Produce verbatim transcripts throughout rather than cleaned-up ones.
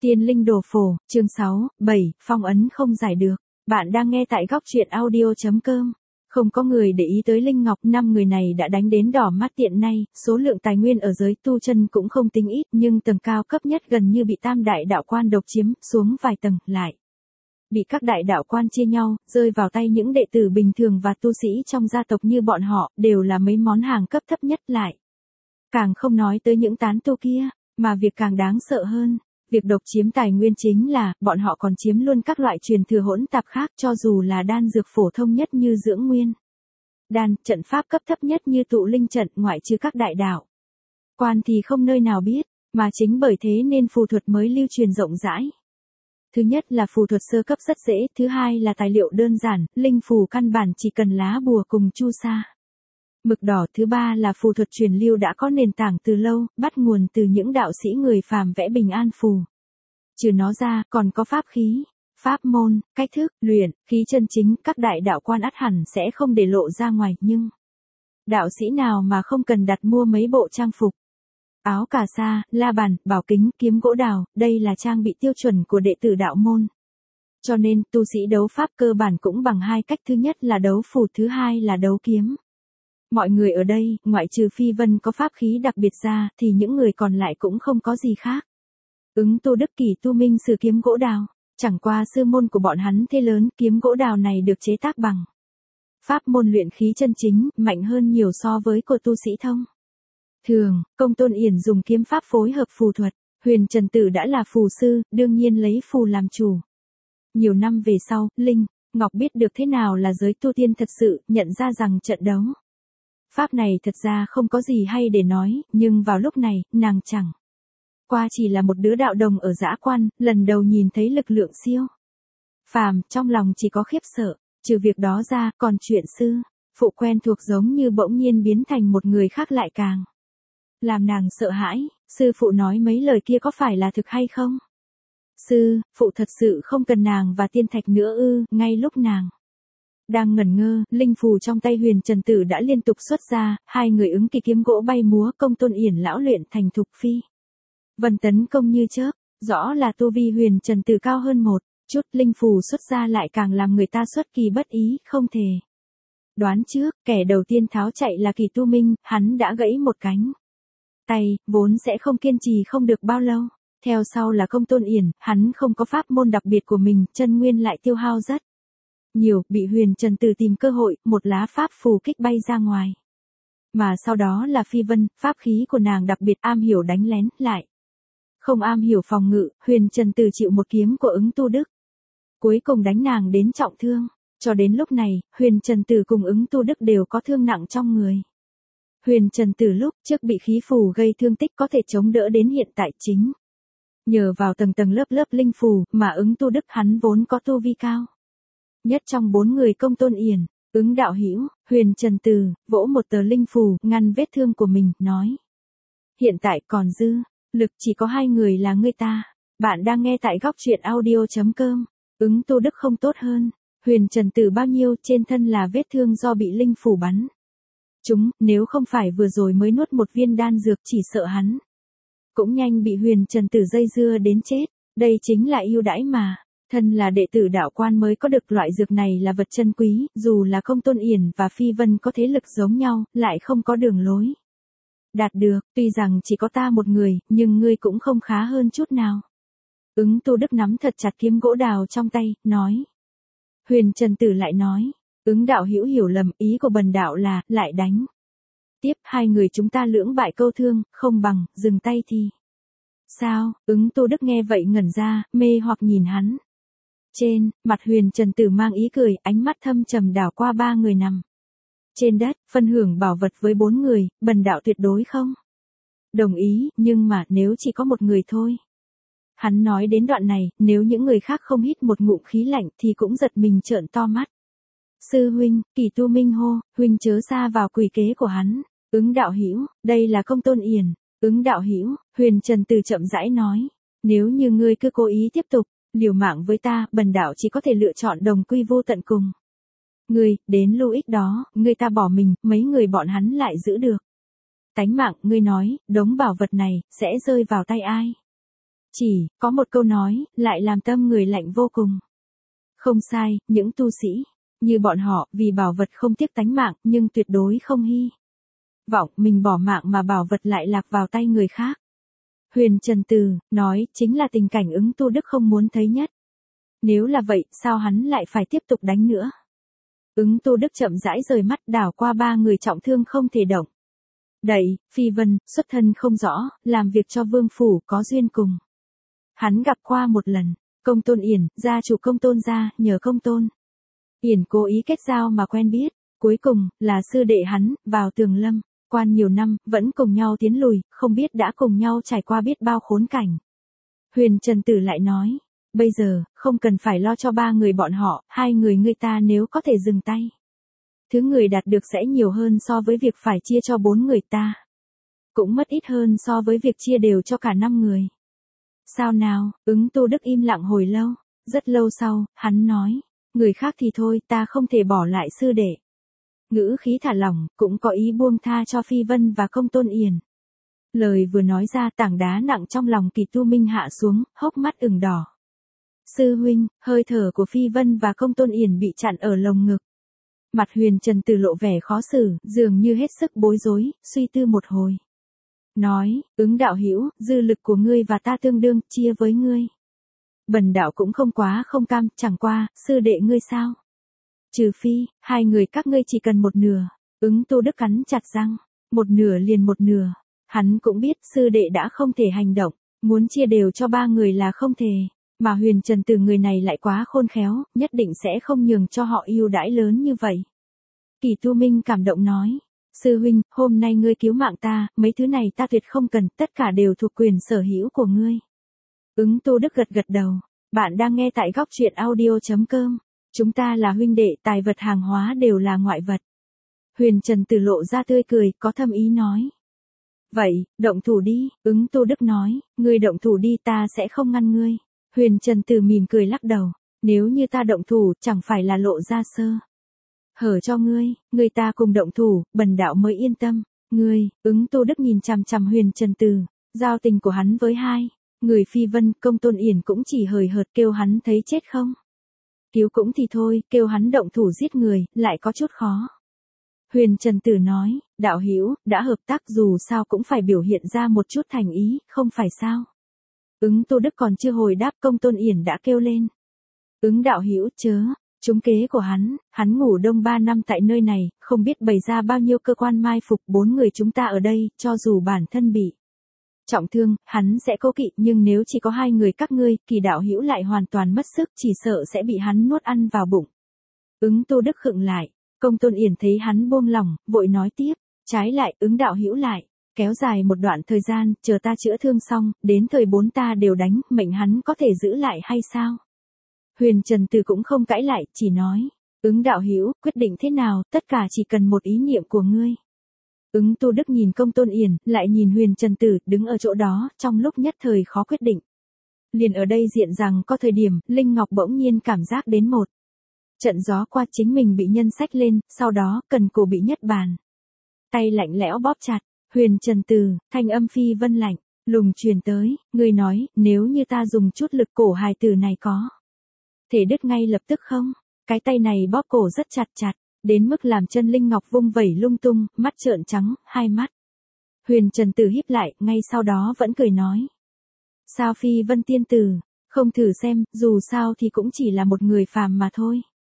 Tiên linh đồ phổ, chương sáu, bảy, phong ấn không giải được. Bạn đang nghe tại góc truyện audio.com. Không có người để ý tới Linh Ngọc, năm người này đã đánh đến đỏ mắt tiện nay, số lượng tài nguyên ở giới tu chân cũng không tính ít, nhưng tầng cao cấp nhất gần như bị tam đại đạo quan độc chiếm, xuống vài tầng, lại bị các đại đạo quan chia nhau, rơi vào tay những đệ tử bình thường và tu sĩ trong gia tộc như bọn họ, đều là mấy món hàng cấp thấp nhất lại. Càng không nói tới những tán tu kia, mà việc càng đáng sợ hơn. Việc độc chiếm tài nguyên chính là, bọn họ còn chiếm luôn các loại truyền thừa hỗn tạp khác, cho dù là đan dược phổ thông nhất như dưỡng nguyên đan, trận pháp cấp thấp nhất như tụ linh trận, ngoại trừ các đại đạo quan thì không nơi nào biết, mà chính bởi thế nên phù thuật mới lưu truyền rộng rãi. Thứ nhất là phù thuật sơ cấp rất dễ, thứ hai là tài liệu đơn giản, linh phù căn bản chỉ cần lá bùa cùng chu sa, mực đỏ, thứ ba là phù thuật truyền lưu đã có nền tảng từ lâu, bắt nguồn từ những đạo sĩ người phàm vẽ bình an phù. Trừ nó ra, còn có pháp khí, pháp môn, cách thức, luyện, khí chân chính, các đại đạo quan ắt hẳn sẽ không để lộ ra ngoài, nhưng đạo sĩ nào mà không cần đặt mua mấy bộ trang phục, áo cà sa, la bàn, bảo kính, kiếm gỗ đào, đây là trang bị tiêu chuẩn của đệ tử đạo môn. Cho nên, tu sĩ đấu pháp cơ bản cũng bằng hai cách, thứ nhất là đấu phù, thứ hai là đấu kiếm. Mọi người ở đây, ngoại trừ Phi Vân có pháp khí đặc biệt ra, thì những người còn lại cũng không có gì khác. Ứng tu đức kỳ tu minh sử kiếm gỗ đào, chẳng qua sư môn của bọn hắn thế lớn, kiếm gỗ đào này được chế tác bằng pháp môn luyện khí chân chính, mạnh hơn nhiều so với của tu sĩ thông thường. Công Tôn Yển dùng kiếm pháp phối hợp phù thuật, Huyền Trần Tử đã là phù sư, đương nhiên lấy phù làm chủ. Nhiều năm về sau, Linh Ngọc biết được thế nào là giới tu tiên thật sự, nhận ra rằng trận đấu pháp này thật ra không có gì hay để nói, nhưng vào lúc này, nàng chẳng qua chỉ là một đứa đạo đồng ở dã quan, lần đầu nhìn thấy lực lượng siêu phàm, trong lòng chỉ có khiếp sợ. Trừ việc đó ra, còn chuyện sư phụ quen thuộc giống như bỗng nhiên biến thành một người khác lại càng làm nàng sợ hãi. Sư phụ nói mấy lời kia có phải là thực hay không? Sư phụ thật sự không cần nàng và tiên thạch nữa ư? Ngay lúc nàng đang ngẩn ngơ, linh phù trong tay Huyền Trần Tử đã liên tục xuất ra, hai người ứng kỳ kiếm gỗ bay múa, Công Tôn Yển lão luyện thành thục, Phi Vân tấn công như chớp, rõ là tu vi Huyền Trần Tử cao hơn một chút, linh phù xuất ra lại càng làm người ta xuất kỳ bất ý, không thể đoán trước. Kẻ đầu tiên tháo chạy là Kỳ Tu Minh, hắn đã gãy một cánh tay, vốn sẽ không kiên trì không được bao lâu. Theo sau là Công Tôn Yển, hắn không có pháp môn đặc biệt của mình, chân nguyên lại tiêu hao rất nhiều, bị Huyền Trần Tử tìm cơ hội, một lá pháp phù kích bay ra ngoài. Mà sau đó là Phi Vân, pháp khí của nàng đặc biệt am hiểu đánh lén, lại không am hiểu phòng ngự, Huyền Trần Tử chịu một kiếm của ứng tu đức, cuối cùng đánh nàng đến trọng thương. Cho đến lúc này, Huyền Trần Tử cùng ứng tu đức đều có thương nặng trong người. Huyền Trần Tử lúc trước bị khí phù gây thương tích có thể chống đỡ đến hiện tại chính nhờ vào tầng tầng lớp lớp linh phù, mà ứng tu đức hắn vốn có tu vi cao nhất trong bốn người. Công Tôn Yển, ứng đạo hữu, Huyền Trần Tử vỗ một tờ linh phù ngăn vết thương của mình, nói: hiện tại còn dư lực chỉ có hai người là ngươi ta. Bạn đang nghe tại góc truyện audio.com. Ứng tu đức không tốt hơn Huyền Trần Tử bao nhiêu, trên thân là vết thương do bị linh phù bắn chúng, nếu không phải vừa rồi mới nuốt một viên đan dược, chỉ sợ hắn cũng nhanh bị Huyền Trần Tử dây dưa đến chết. Đây chính là ưu đãi mà thân là đệ tử đạo quan mới có được, loại dược này là vật chân quý, dù là Công Tôn Yển và Phi Vân có thế lực giống nhau, lại không có đường lối đạt được. Tuy rằng chỉ có ta một người, nhưng ngươi cũng không khá hơn chút nào. Ứng tu đức nắm thật chặt kiếm gỗ đào trong tay, nói. Huyền Trần Tử lại nói: ứng đạo hữu hiểu lầm, ý của bần đạo là, lại đánh tiếp, hai người chúng ta lưỡng bại câu thương, không bằng, dừng tay thì sao? Ứng tu đức nghe vậy ngẩn ra, mê hoặc nhìn hắn. Trên mặt Huyền Trần Tử mang ý cười, ánh mắt thâm trầm đảo qua ba người nằm trên đất, phân hưởng bảo vật với bốn người, bần đạo tuyệt đối không đồng ý, nhưng mà nếu chỉ có một người thôi. Hắn nói đến đoạn này, nếu những người khác không hít một ngụm khí lạnh thì cũng giật mình trợn to mắt. Sư huynh, Kỳ Tu Minh hô, huynh chớ xa vào quỷ kế của hắn. Ứng đạo hữu, đây là Công Tôn Yển. Ứng đạo hữu, Huyền Trần Tử chậm rãi nói, nếu như ngươi cứ cố ý tiếp tục liều mạng với ta, bần đạo chỉ có thể lựa chọn đồng quy vô tận cùng ngươi. Đến lúc ích đó, ngươi ta bỏ mình, mấy người bọn hắn lại giữ được tánh mạng. Ngươi nói, đống bảo vật này sẽ rơi vào tay ai? Chỉ, có một câu nói, lại làm tâm người lạnh vô cùng. Không sai, những tu sĩ, như bọn họ, vì bảo vật không tiếc tánh mạng, nhưng tuyệt đối không hy vọng mình bỏ mạng mà bảo vật lại lạc vào tay người khác. Huyền Trần Từ, nói, chính là tình cảnh Ứng Tu Đức không muốn thấy nhất. Nếu là vậy, sao hắn lại phải tiếp tục đánh nữa? Ứng Tu Đức chậm rãi rời mắt đảo qua ba người trọng thương không thể động đậy, Phi Vân, xuất thân không rõ, làm việc cho vương phủ, có duyên cùng. Hắn gặp qua một lần, Công Tôn Yển, gia chủ Công Tôn gia, nhờ Công Tôn Yển cố ý kết giao mà quen biết, cuối cùng, là sư đệ hắn, vào Tường Lâm, quan nhiều năm, vẫn cùng nhau tiến lùi, không biết đã cùng nhau trải qua biết bao khốn cảnh. Huyền Trần Tử lại nói, bây giờ, không cần phải lo cho ba người bọn họ, hai người ngươi ta nếu có thể dừng tay. Thứ người đạt được sẽ nhiều hơn so với việc phải chia cho bốn người ta. Cũng mất ít hơn so với việc chia đều cho cả năm người. Sao nào, Ứng Tu Đức im lặng hồi lâu, rất lâu sau, hắn nói, người khác thì thôi, ta không thể bỏ lại sư đệ. Ngữ khí thả lỏng, cũng có ý buông tha cho Phi Vân và Công Tôn Yển. Lời vừa nói ra, tảng đá nặng trong lòng Kỳ Tu Minh hạ xuống, hốc mắt ửng đỏ. Sư huynh, hơi thở của Phi Vân và Công Tôn Yển bị chặn ở lồng ngực. Mặt Huyền Trần Từ lộ vẻ khó xử, dường như hết sức bối rối, suy tư một hồi. Nói, Ứng đạo hữu, dư lực của ngươi và ta tương đương, chia với ngươi. Bần đạo cũng không quá không cam, chẳng qua, sư đệ ngươi sao? Trừ phi, hai người các ngươi chỉ cần một nửa. Ứng Tu Đức cắn chặt răng, một nửa liền một nửa. Hắn cũng biết sư đệ đã không thể hành động, muốn chia đều cho ba người là không thể. Mà Huyền Trần Từ người này lại quá khôn khéo, nhất định sẽ không nhường cho họ ưu đãi lớn như vậy. Kỳ Tu Minh cảm động nói, sư huynh, hôm nay ngươi cứu mạng ta, mấy thứ này ta tuyệt không cần, tất cả đều thuộc quyền sở hữu của ngươi. Ứng Tu Đức gật gật đầu, bạn đang nghe tại góc truyện audio chấm com. Chúng ta là huynh đệ, tài vật hàng hóa đều là ngoại vật. Huyền Trần Từ lộ ra tươi cười, có thâm ý nói. Vậy, động thủ đi, Ứng Tu Đức nói, ngươi động thủ đi ta sẽ không ngăn ngươi. Huyền Trần Từ mỉm cười lắc đầu, nếu như ta động thủ, chẳng phải là lộ ra sơ hở cho ngươi, ngươi ta cùng động thủ, bần đạo mới yên tâm. Ngươi, Ứng Tu Đức nhìn chằm chằm Huyền Trần Từ, giao tình của hắn với hai người Phi Vân, Công Tôn Yển cũng chỉ hời hợt kêu hắn thấy chết không. Cứu cũng thì thôi, kêu hắn động thủ giết người, lại có chút khó. Huyền Trần Tử nói, đạo hữu, đã hợp tác dù sao cũng phải biểu hiện ra một chút thành ý, không phải sao? Ứng Tu Đức còn chưa hồi đáp, Công Tôn Yển đã kêu lên. Ứng đạo hữu chớ, trúng kế của hắn, hắn ngủ đông ba năm tại nơi này, không biết bày ra bao nhiêu cơ quan mai phục, bốn người chúng ta ở đây, cho dù bản thân bị trọng thương, hắn sẽ cố kỵ, nhưng nếu chỉ có hai người các ngươi, Kỳ đạo hữu lại hoàn toàn mất sức, chỉ sợ sẽ bị hắn nuốt ăn vào bụng. Ứng Tu Đức khựng lại, Công Tôn Yển thấy hắn buông lỏng, vội nói tiếp, trái lại, Ứng đạo hữu lại, kéo dài một đoạn thời gian, chờ ta chữa thương xong, đến thời bốn ta đều đánh, mệnh hắn có thể giữ lại hay sao? Huyền Trần Từ cũng không cãi lại, chỉ nói, Ứng đạo hữu, quyết định thế nào, tất cả chỉ cần một ý niệm của ngươi. Ứng Tu Đức nhìn Công Tôn Yển, lại nhìn Huyền Trần Tử, đứng ở chỗ đó, trong lúc nhất thời khó quyết định. Liền ở đây diện rằng có thời điểm, Linh Ngọc bỗng nhiên cảm giác đến một trận gió qua, chính mình bị nhân sách lên, sau đó, cần cổ bị nhất bàn. Tay lạnh lẽo bóp chặt, Huyền Trần Tử, thanh âm Phi Vân lạnh, lùng truyền tới, người nói, nếu như ta dùng chút lực cổ hài tử này có thể đứt ngay lập tức không? Cái tay này bóp cổ rất chặt chặt, đến mức làm chân Linh Ngọc vung vẩy lung tung, mắt trợn trắng, hai mắt. Huyền Trần Tử híp lại, ngay sau đó vẫn cười nói. Sao Phi Vân tiên tử, không thử xem, dù sao thì cũng chỉ là một người phàm mà thôi.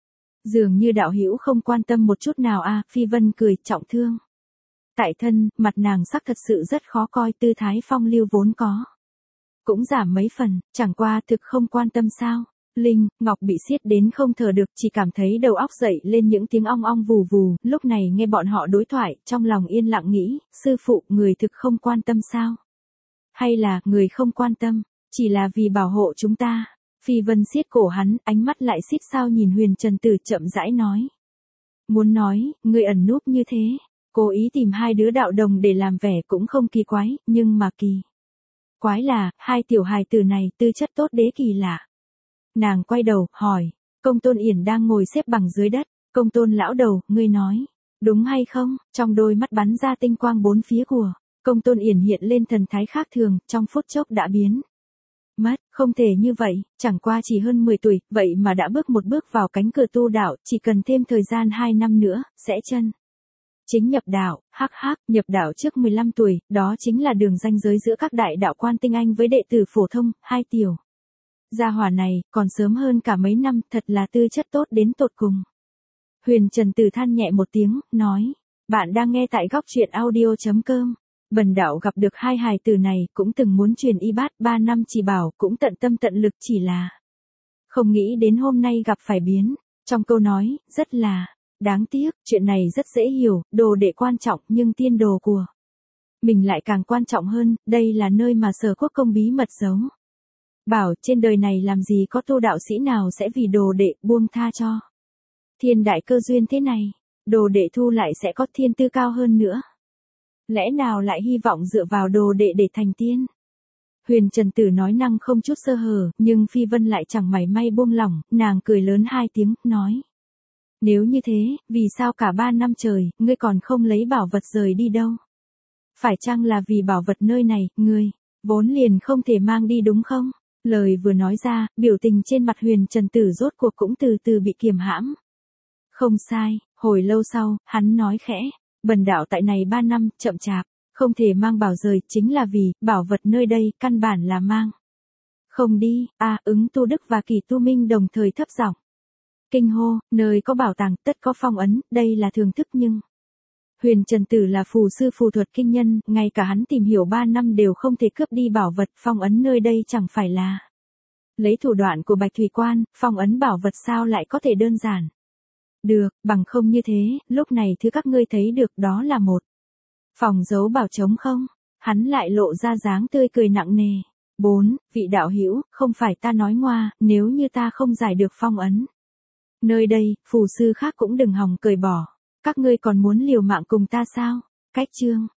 Dường như đạo hữu không quan tâm một chút nào à, Phi Vân cười, trọng thương. Tại thân, mặt nàng sắc thật sự rất khó coi, tư thái phong lưu vốn có. Cũng giảm mấy phần, chẳng qua thực không quan tâm sao. Linh, Ngọc bị siết đến không thở được, chỉ cảm thấy đầu óc dậy lên những tiếng ong ong vù vù, lúc này nghe bọn họ đối thoại, trong lòng yên lặng nghĩ, sư phụ, người thực không quan tâm sao? Hay là, người không quan tâm, chỉ là vì bảo hộ chúng ta? Phi Vân siết cổ hắn, ánh mắt lại xít sao nhìn Huyền Trần Tử, chậm rãi nói. Muốn nói, người ẩn núp như thế, cố ý tìm hai đứa đạo đồng để làm vẻ cũng không kỳ quái, nhưng mà kỳ quái là, hai tiểu hài tử này tư chất tốt đế kỳ lạ. Nàng quay đầu, hỏi, Công Tôn Yển đang ngồi xếp bằng dưới đất, Công Tôn lão đầu, ngươi nói, đúng hay không? Trong đôi mắt bắn ra tinh quang bốn phía của Công Tôn Yển hiện lên thần thái khác thường, trong phút chốc đã biến Mất, không thể như vậy, chẳng qua chỉ hơn mười tuổi, vậy mà đã bước một bước vào cánh cửa tu đạo, chỉ cần thêm thời gian hai năm nữa, sẽ chân chính nhập đạo. Hắc hắc, nhập đạo trước mười lăm tuổi, đó chính là đường ranh giới giữa các đại đạo quan tinh anh với đệ tử phổ thông, hai tiểu. Gia hỏa này, còn sớm hơn cả mấy năm, thật là tư chất tốt đến tột cùng. Huyền Trần Tử than nhẹ một tiếng, nói, bạn đang nghe tại góc truyện audio.com. Bần đạo gặp được hai hài tử này, cũng từng muốn truyền y bát, ba năm chỉ bảo, cũng tận tâm tận lực, chỉ là không nghĩ đến hôm nay gặp phải biến. Trong câu nói, rất là đáng tiếc, chuyện này rất dễ hiểu, đồ đệ quan trọng nhưng tiên đồ của mình lại càng quan trọng hơn, đây là nơi mà Sở Quốc Công bí mật giấu. Bảo trên đời này làm gì có tu đạo sĩ nào sẽ vì đồ đệ buông tha cho thiên đại cơ duyên thế này, đồ đệ thu lại sẽ có thiên tư cao hơn nữa. Lẽ nào lại hy vọng dựa vào đồ đệ để thành tiên? Huyền Trần Tử nói năng không chút sơ hở, nhưng Phi Vân lại chẳng mảy may buông lỏng, nàng cười lớn hai tiếng, nói. Nếu như thế, vì sao cả ba năm trời, ngươi còn không lấy bảo vật rời đi đâu? Phải chăng là vì bảo vật nơi này, ngươi vốn liền không thể mang đi đúng không? Lời vừa nói ra, biểu tình trên mặt Huyền Trần Tử rốt cuộc cũng từ từ bị kiềm hãm. Không sai, hồi lâu sau, hắn nói khẽ, bần đạo tại này ba năm, chậm chạp, không thể mang bảo rời, chính là vì, bảo vật nơi đây, căn bản là mang không đi. A ứng Tu Đức và Kỳ Tu Minh đồng thời thấp giọng kinh hô, nơi có bảo tàng, tất có phong ấn, đây là thường thức nhưng Huyền Trần Tử là phù sư phù thuật kinh nhân, ngay cả hắn tìm hiểu ba năm đều không thể cướp đi bảo vật, phong ấn nơi đây chẳng phải là lấy thủ đoạn của Bạch Thủy Quan, phong ấn bảo vật sao lại có thể đơn giản. Được, bằng không như thế, lúc này thứ các ngươi thấy được đó là một phòng giấu bảo trống không? Hắn lại lộ ra dáng tươi cười nặng nề. Bốn, vị đạo hữu, không phải ta nói ngoa, nếu như ta không giải được phong ấn nơi đây, phù sư khác cũng đừng hòng cởi bỏ. Các ngươi còn muốn liều mạng cùng ta sao? Cách chương